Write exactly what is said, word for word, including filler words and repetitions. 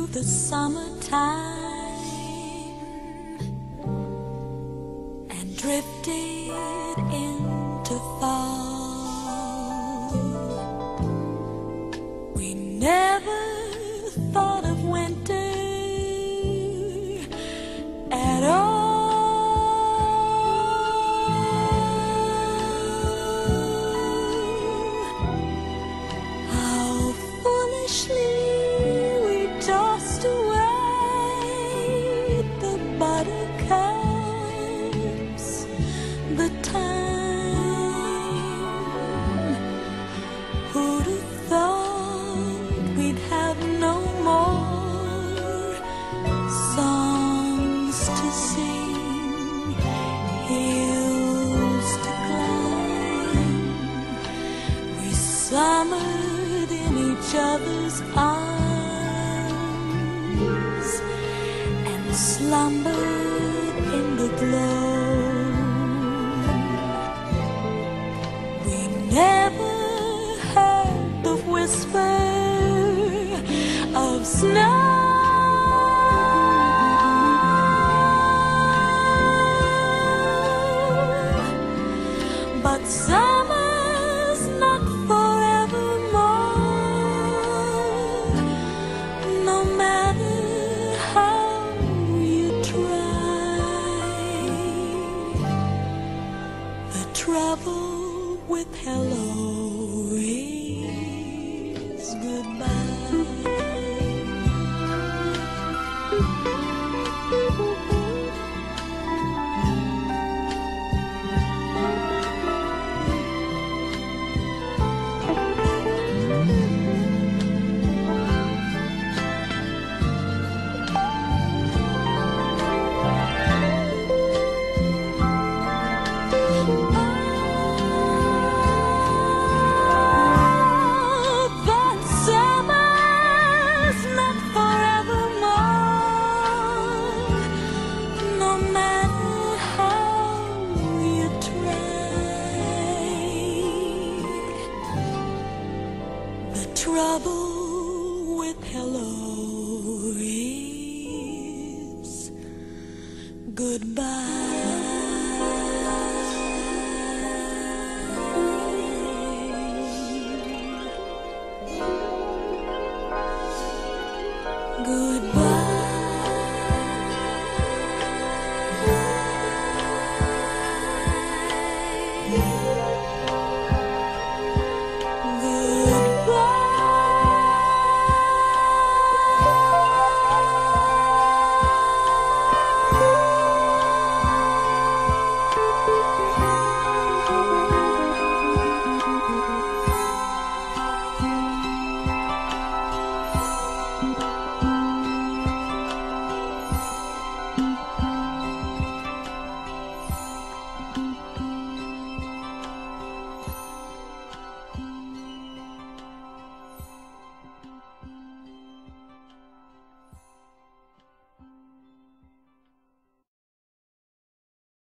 the summertime and drifted into fall. We never thought of winter at all. How foolishly we tossed away the buttercups, the time. Who'd have thought we'd have no more songs to sing, hills to climb. We summered in each other's arms and slumbered in the glow. We never heard the whisper of snow, but summer's not forevermore, no matter how you try. The trouble with hello is goodbye. Trouble